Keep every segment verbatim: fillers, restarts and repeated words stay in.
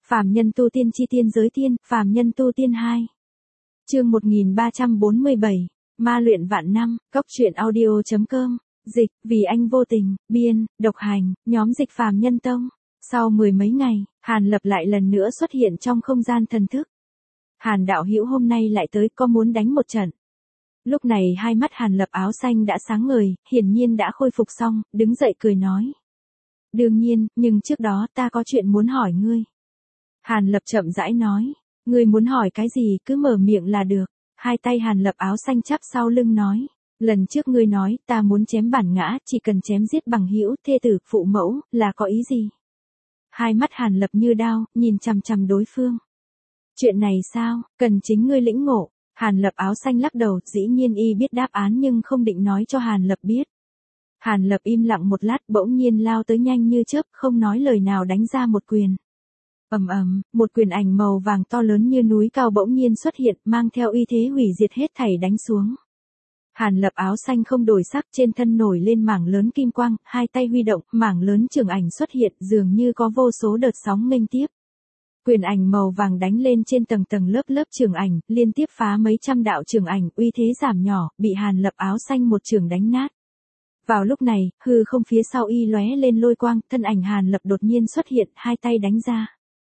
Phàm nhân tu tiên chi tiên giới tiên, phàm nhân tu tiên hai. Chương một nghìn ba trăm bốn mươi bảy, ma luyện vạn năm, cốc truyện audio chấm com, dịch, vì anh vô tình, biên, độc hành, nhóm dịch phàm nhân tông. Sau mười mấy ngày, Hàn Lập lại lần nữa xuất hiện trong không gian thần thức. Hàn đạo hữu hôm nay lại tới, có muốn đánh một trận. Lúc này hai mắt Hàn Lập áo xanh đã sáng ngời, hiển nhiên đã khôi phục xong, đứng dậy cười nói. Đương nhiên, nhưng trước đó ta có chuyện muốn hỏi ngươi. Hàn Lập chậm rãi nói, ngươi muốn hỏi cái gì cứ mở miệng là được. Hai tay Hàn Lập áo xanh chắp sau lưng nói, lần trước ngươi nói ta muốn chém bản ngã, chỉ cần chém giết bằng hữu, thê tử, phụ mẫu, là có ý gì? Hai mắt Hàn Lập như đao, nhìn chằm chằm đối phương. Chuyện này sao, cần chính ngươi lĩnh ngộ. Hàn Lập áo xanh lắc đầu, dĩ nhiên y biết đáp án nhưng không định nói cho Hàn Lập biết. Hàn Lập im lặng một lát, bỗng nhiên lao tới nhanh như chớp, không nói lời nào đánh ra một quyền. Ầm ầm, một quyền ảnh màu vàng to lớn như núi cao bỗng nhiên xuất hiện, mang theo uy thế hủy diệt hết thảy đánh xuống. Hàn Lập áo xanh không đổi sắc, trên thân nổi lên mảng lớn kim quang, hai tay huy động, mảng lớn trường ảnh xuất hiện, dường như có vô số đợt sóng nghênh tiếp. Quyền ảnh màu vàng đánh lên trên tầng tầng lớp lớp trường ảnh, liên tiếp phá mấy trăm đạo trường ảnh, uy thế giảm nhỏ, bị Hàn Lập áo xanh một trường đánh nát. Vào lúc này, hư không phía sau y lóe lên lôi quang, thân ảnh Hàn Lập đột nhiên xuất hiện, hai tay đánh ra.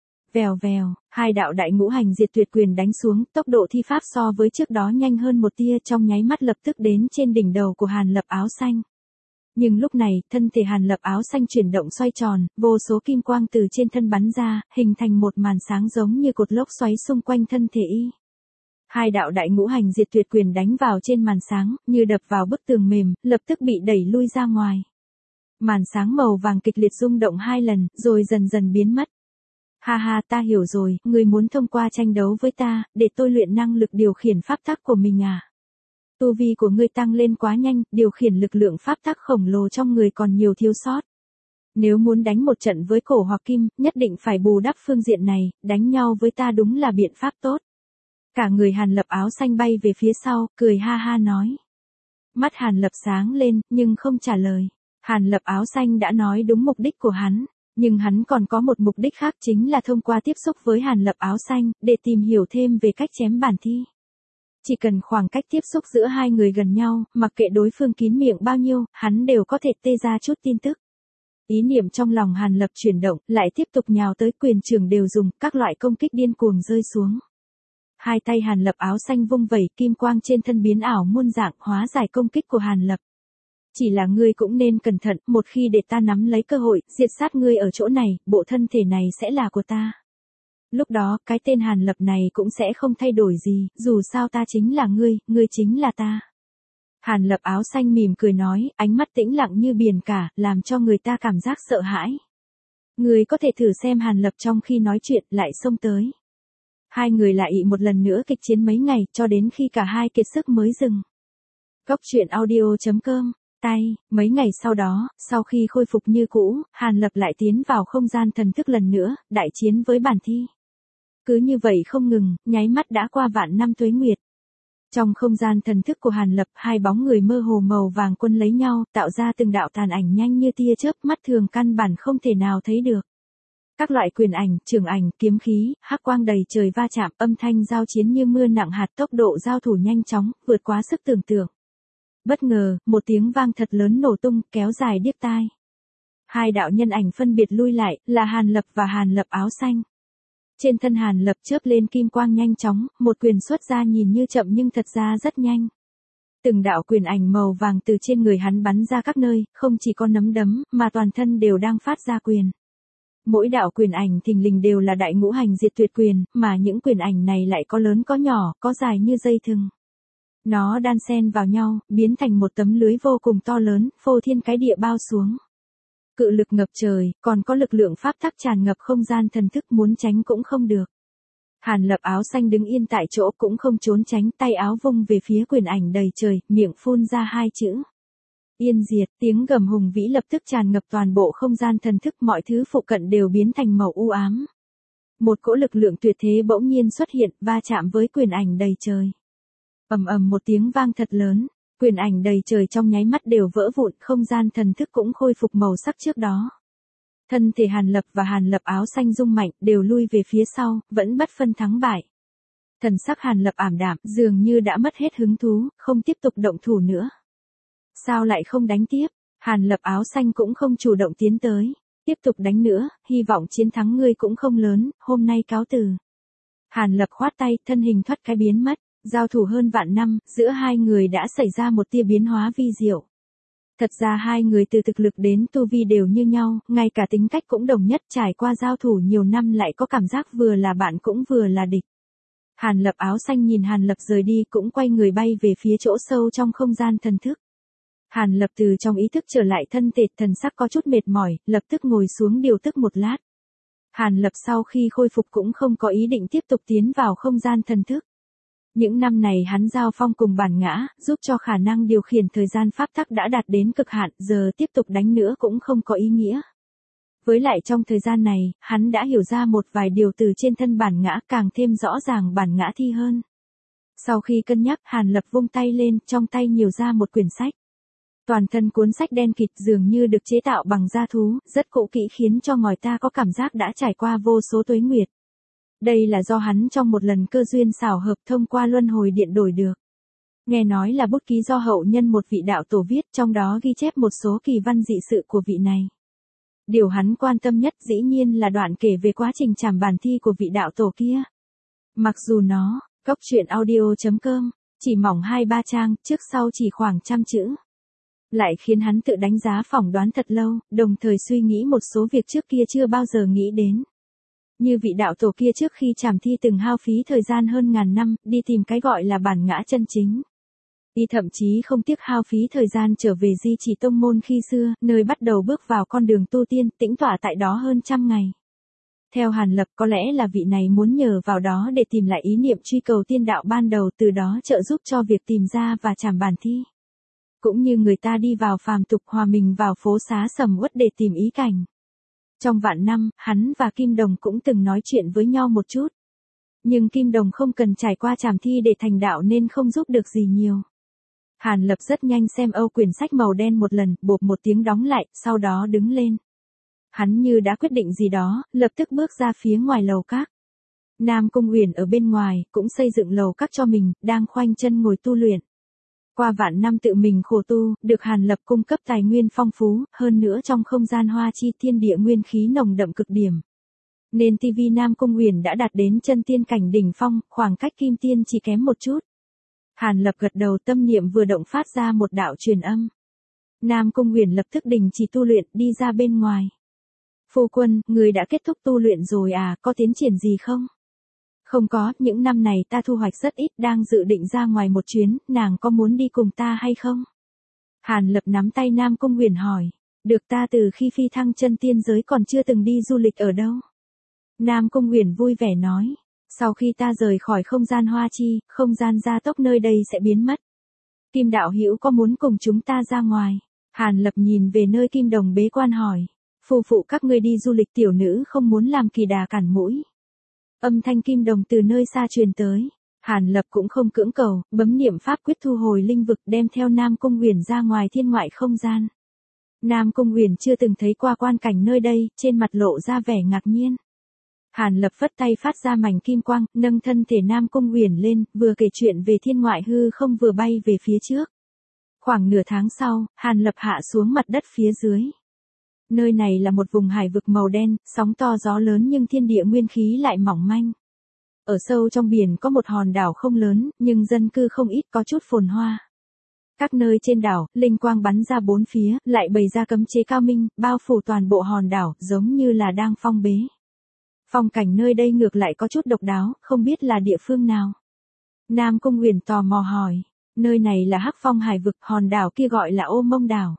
Vèo vèo, hai đạo đại ngũ hành diệt tuyệt quyền đánh xuống, tốc độ thi pháp so với trước đó nhanh hơn một tia, trong nháy mắt lập tức đến trên đỉnh đầu của Hàn Lập áo xanh. Nhưng lúc này, thân thể Hàn Lập áo xanh chuyển động xoay tròn, vô số kim quang từ trên thân bắn ra, hình thành một màn sáng giống như cột lốc xoáy xung quanh thân thể y. Hai đạo đại ngũ hành diệt tuyệt quyền đánh vào trên màn sáng, như đập vào bức tường mềm, lập tức bị đẩy lui ra ngoài. Màn sáng màu vàng kịch liệt rung động hai lần, rồi dần dần biến mất. Ha ha, ta hiểu rồi, ngươi muốn thông qua tranh đấu với ta, để tôi luyện năng lực điều khiển pháp tắc của mình à? Tu vi của ngươi tăng lên quá nhanh, điều khiển lực lượng pháp tắc khổng lồ trong người còn nhiều thiếu sót. Nếu muốn đánh một trận với cổ hoặc kim, nhất định phải bù đắp phương diện này, đánh nhau với ta đúng là biện pháp tốt. Cả người Hàn Lập áo xanh bay về phía sau, cười ha ha nói. Mắt Hàn Lập sáng lên, nhưng không trả lời. Hàn Lập áo xanh đã nói đúng mục đích của hắn. Nhưng hắn còn có một mục đích khác, chính là thông qua tiếp xúc với Hàn Lập áo xanh, để tìm hiểu thêm về cách chém bản thi. Chỉ cần khoảng cách tiếp xúc giữa hai người gần nhau, mặc kệ đối phương kín miệng bao nhiêu, hắn đều có thể tê ra chút tin tức. Ý niệm trong lòng Hàn Lập chuyển động, lại tiếp tục nhào tới, quyền trường đều dùng, các loại công kích điên cuồng rơi xuống. Hai tay Hàn Lập áo xanh vung vẩy, kim quang trên thân biến ảo muôn dạng, hóa giải công kích của Hàn Lập. Chỉ là ngươi cũng nên cẩn thận, một khi để ta nắm lấy cơ hội, diệt sát ngươi ở chỗ này, bộ thân thể này sẽ là của ta. Lúc đó, cái tên Hàn Lập này cũng sẽ không thay đổi gì, dù sao ta chính là ngươi, ngươi chính là ta. Hàn Lập áo xanh mỉm cười nói, ánh mắt tĩnh lặng như biển cả, làm cho người ta cảm giác sợ hãi. Ngươi có thể thử xem Hàn Lập trong khi nói chuyện, lại xông tới. Hai người lại một lần nữa kịch chiến mấy ngày, cho đến khi cả hai kiệt sức mới dừng. Cốc truyện audio chấm com. Tay, mấy ngày sau đó, sau khi khôi phục như cũ, Hàn Lập lại tiến vào không gian thần thức lần nữa, đại chiến với bản thi. Cứ như vậy không ngừng, nháy mắt đã qua vạn năm tuế nguyệt. Trong không gian thần thức của Hàn Lập, hai bóng người mơ hồ màu vàng quân lấy nhau, tạo ra từng đạo tàn ảnh nhanh như tia chớp, mắt thường căn bản không thể nào thấy được. Các loại quyền ảnh, trường ảnh, kiếm khí, hắc quang đầy trời va chạm, âm thanh giao chiến như mưa nặng hạt, tốc độ giao thủ nhanh chóng, vượt quá sức tưởng tượng. Bất ngờ, một tiếng vang thật lớn nổ tung, kéo dài điếc tai. Hai đạo nhân ảnh phân biệt lui lại, là Hàn Lập và Hàn Lập áo xanh. Trên thân Hàn Lập chớp lên kim quang nhanh chóng, một quyền xuất ra nhìn như chậm nhưng thật ra rất nhanh. Từng đạo quyền ảnh màu vàng từ trên người hắn bắn ra các nơi, không chỉ có nắm đấm, mà toàn thân đều đang phát ra quyền. Mỗi đạo quyền ảnh thình lình đều là đại ngũ hành diệt tuyệt quyền, mà những quyền ảnh này lại có lớn có nhỏ, có dài như dây thừng. Nó đan xen vào nhau, biến thành một tấm lưới vô cùng to lớn, phô thiên cái địa bao xuống. Cự lực ngập trời, còn có lực lượng pháp tắc tràn ngập không gian thần thức, muốn tránh cũng không được. Hàn Lập áo xanh đứng yên tại chỗ cũng không trốn tránh, tay áo vung về phía quyền ảnh đầy trời, miệng phun ra hai chữ. Yên diệt, tiếng gầm hùng vĩ lập tức tràn ngập toàn bộ không gian thần thức, mọi thứ phụ cận đều biến thành màu u ám. Một cỗ lực lượng tuyệt thế bỗng nhiên xuất hiện, va chạm với quyền ảnh đầy trời. Ầm ầm một tiếng vang thật lớn, quyền ảnh đầy trời trong nháy mắt đều vỡ vụn, không gian thần thức cũng khôi phục màu sắc trước đó. Thân thể Hàn Lập và Hàn Lập áo xanh rung mạnh đều lui về phía sau, vẫn bất phân thắng bại. Thần sắc Hàn Lập ảm đạm, dường như đã mất hết hứng thú, không tiếp tục động thủ nữa. Sao lại không đánh tiếp? Hàn Lập áo xanh cũng không chủ động tiến tới. Tiếp tục đánh nữa, hy vọng chiến thắng ngươi cũng không lớn, hôm nay cáo từ. Hàn Lập khoát tay, thân hình thoát cái biến mất. Giao thủ hơn vạn năm, giữa hai người đã xảy ra một tia biến hóa vi diệu. Thật ra hai người từ thực lực đến tu vi đều như nhau, ngay cả tính cách cũng đồng nhất, trải qua giao thủ nhiều năm lại có cảm giác vừa là bạn cũng vừa là địch. Hàn Lập áo xanh nhìn Hàn Lập rời đi cũng quay người bay về phía chỗ sâu trong không gian thần thức. Hàn Lập từ trong ý thức trở lại thân thể, thần sắc có chút mệt mỏi, lập tức ngồi xuống điều tức một lát. Hàn Lập sau khi khôi phục cũng không có ý định tiếp tục tiến vào không gian thần thức. Những năm này hắn giao phong cùng bản ngã, giúp cho khả năng điều khiển thời gian pháp tắc đã đạt đến cực hạn, giờ tiếp tục đánh nữa cũng không có ý nghĩa. Với lại trong thời gian này, hắn đã hiểu ra một vài điều từ trên thân bản ngã, càng thêm rõ ràng bản ngã thi hơn. Sau khi cân nhắc, Hàn Lập vung tay lên, trong tay nhiều ra một quyển sách. Toàn thân cuốn sách đen kịt dường như được chế tạo bằng da thú, rất cũ kỹ khiến cho người ta có cảm giác đã trải qua vô số tuế nguyệt. Đây là do hắn trong một lần cơ duyên xảo hợp thông qua luân hồi điện đổi được. Nghe nói là bút ký do hậu nhân một vị đạo tổ viết, trong đó ghi chép một số kỳ văn dị sự của vị này. Điều hắn quan tâm nhất dĩ nhiên là đoạn kể về quá trình trảm bản thi của vị đạo tổ kia. Mặc dù nó, cốc truyện audio chấm com, chỉ mỏng hai ba trang, trước sau chỉ khoảng trăm chữ. Lại khiến hắn tự đánh giá phỏng đoán thật lâu, đồng thời suy nghĩ một số việc trước kia chưa bao giờ nghĩ đến. Như vị đạo tổ kia trước khi trảm thi từng hao phí thời gian hơn ngàn năm, đi tìm cái gọi là bản ngã chân chính. Y thậm chí không tiếc hao phí thời gian trở về di chỉ tông môn khi xưa, nơi bắt đầu bước vào con đường tu tiên, tĩnh tọa tại đó hơn trăm ngày. Theo Hàn Lập, có lẽ là vị này muốn nhờ vào đó để tìm lại ý niệm truy cầu tiên đạo ban đầu, từ đó trợ giúp cho việc tìm ra và trảm bản thi. Cũng như người ta đi vào phàm tục hòa mình vào phố xá sầm uất để tìm ý cảnh. Trong vạn năm, hắn và Kim Đồng cũng từng nói chuyện với nhau một chút. Nhưng Kim Đồng không cần trải qua trảm thi để thành đạo nên không giúp được gì nhiều. Hàn Lập rất nhanh xem âu quyển sách màu đen một lần, bộp một tiếng đóng lại, sau đó đứng lên. Hắn như đã quyết định gì đó, lập tức bước ra phía ngoài lầu các. Nam Cung Uyển ở bên ngoài, cũng xây dựng lầu các cho mình, đang khoanh chân ngồi tu luyện. Qua vạn năm tự mình khổ tu, được Hàn Lập cung cấp tài nguyên phong phú, hơn nữa trong không gian hoa chi thiên địa nguyên khí nồng đậm cực điểm. Nên ti vi Nam Cung Uyển đã đạt đến chân tiên cảnh đỉnh phong, khoảng cách kim tiên chỉ kém một chút. Hàn Lập gật đầu, tâm niệm vừa động phát ra một đạo truyền âm. Nam Cung Uyển lập tức đình chỉ tu luyện, đi ra bên ngoài. Phu quân, người đã kết thúc tu luyện rồi à, có tiến triển gì không? Không có, những năm này ta thu hoạch rất ít, đang dự định ra ngoài một chuyến, nàng có muốn đi cùng ta hay không? Hàn Lập nắm tay Nam Cung Uyển hỏi. Được, ta từ khi phi thăng chân tiên giới còn chưa từng đi du lịch ở đâu. Nam Cung Uyển vui vẻ nói. Sau khi ta rời khỏi không gian hoa chi, không gian gia tốc nơi đây sẽ biến mất. Kim đạo hữu có muốn cùng chúng ta ra ngoài? Hàn Lập nhìn về nơi Kim Đồng bế quan hỏi. Phu phụ các ngươi đi du lịch, tiểu nữ không muốn làm kỳ đà cản mũi. Âm thanh Kim Đồng từ nơi xa truyền tới. Hàn Lập cũng không cưỡng cầu, bấm niệm pháp quyết thu hồi linh vực, đem theo Nam Cung Uyển ra ngoài thiên ngoại không gian. Nam Cung Uyển chưa từng thấy qua quan cảnh nơi đây, trên mặt lộ ra vẻ ngạc nhiên. Hàn Lập phất tay phát ra mảnh kim quang, nâng thân thể Nam Cung Uyển lên, vừa kể chuyện về thiên ngoại hư không vừa bay về phía trước. Khoảng nửa tháng sau, Hàn Lập hạ xuống mặt đất phía dưới. Nơi này là một vùng hải vực màu đen, sóng to gió lớn nhưng thiên địa nguyên khí lại mỏng manh. Ở sâu trong biển có một hòn đảo không lớn, nhưng dân cư không ít, có chút phồn hoa. Các nơi trên đảo, linh quang bắn ra bốn phía, lại bày ra cấm chế cao minh, bao phủ toàn bộ hòn đảo, giống như là đang phong bế. Phong cảnh nơi đây ngược lại có chút độc đáo, không biết là địa phương nào. Nam Cung Uyển tò mò hỏi, nơi này là Hắc Phong hải vực, hòn đảo kia gọi là Ô Mông đảo.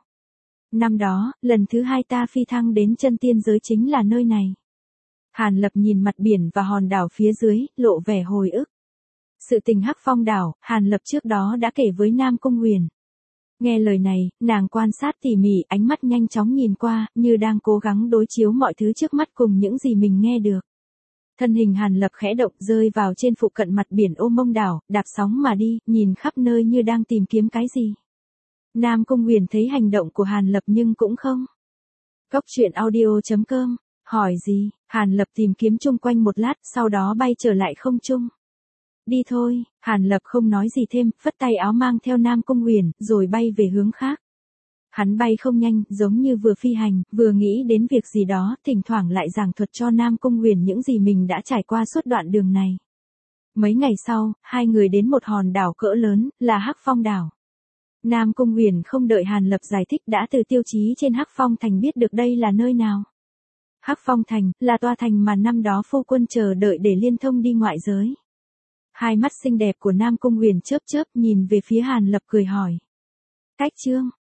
Năm đó, lần thứ hai ta phi thăng đến chân tiên giới chính là nơi này. Hàn Lập nhìn mặt biển và hòn đảo phía dưới, lộ vẻ hồi ức. Sự tình Hắc Phong đảo, Hàn Lập trước đó đã kể với Nam Cung Uyển. Nghe lời này, nàng quan sát tỉ mỉ, ánh mắt nhanh chóng nhìn qua, như đang cố gắng đối chiếu mọi thứ trước mắt cùng những gì mình nghe được. Thân hình Hàn Lập khẽ động, rơi vào trên phụ cận mặt biển Ô Mông đảo, đạp sóng mà đi, nhìn khắp nơi như đang tìm kiếm cái gì. Nam Cung Uyển thấy hành động của Hàn Lập nhưng cũng không Cốc truyện audio chấm com, hỏi gì, Hàn Lập tìm kiếm chung quanh một lát, sau đó bay trở lại không trung. Đi thôi, Hàn Lập không nói gì thêm, phất tay áo mang theo Nam Cung Huyền, rồi bay về hướng khác. Hắn bay không nhanh, giống như vừa phi hành, vừa nghĩ đến việc gì đó, thỉnh thoảng lại giảng thuật cho Nam Cung Huyền những gì mình đã trải qua suốt đoạn đường này. Mấy ngày sau, hai người đến một hòn đảo cỡ lớn, là Hắc Phong đảo. Nam Cung Huyền không đợi Hàn Lập giải thích đã từ tiêu chí trên Hắc Phong thành biết được đây là nơi nào. Hắc Phong thành, là tòa thành mà năm đó phu quân chờ đợi để liên thông đi ngoại giới. Hai mắt xinh đẹp của Nam Cung Huyền chớp chớp nhìn về phía Hàn Lập cười hỏi. Cách Trương,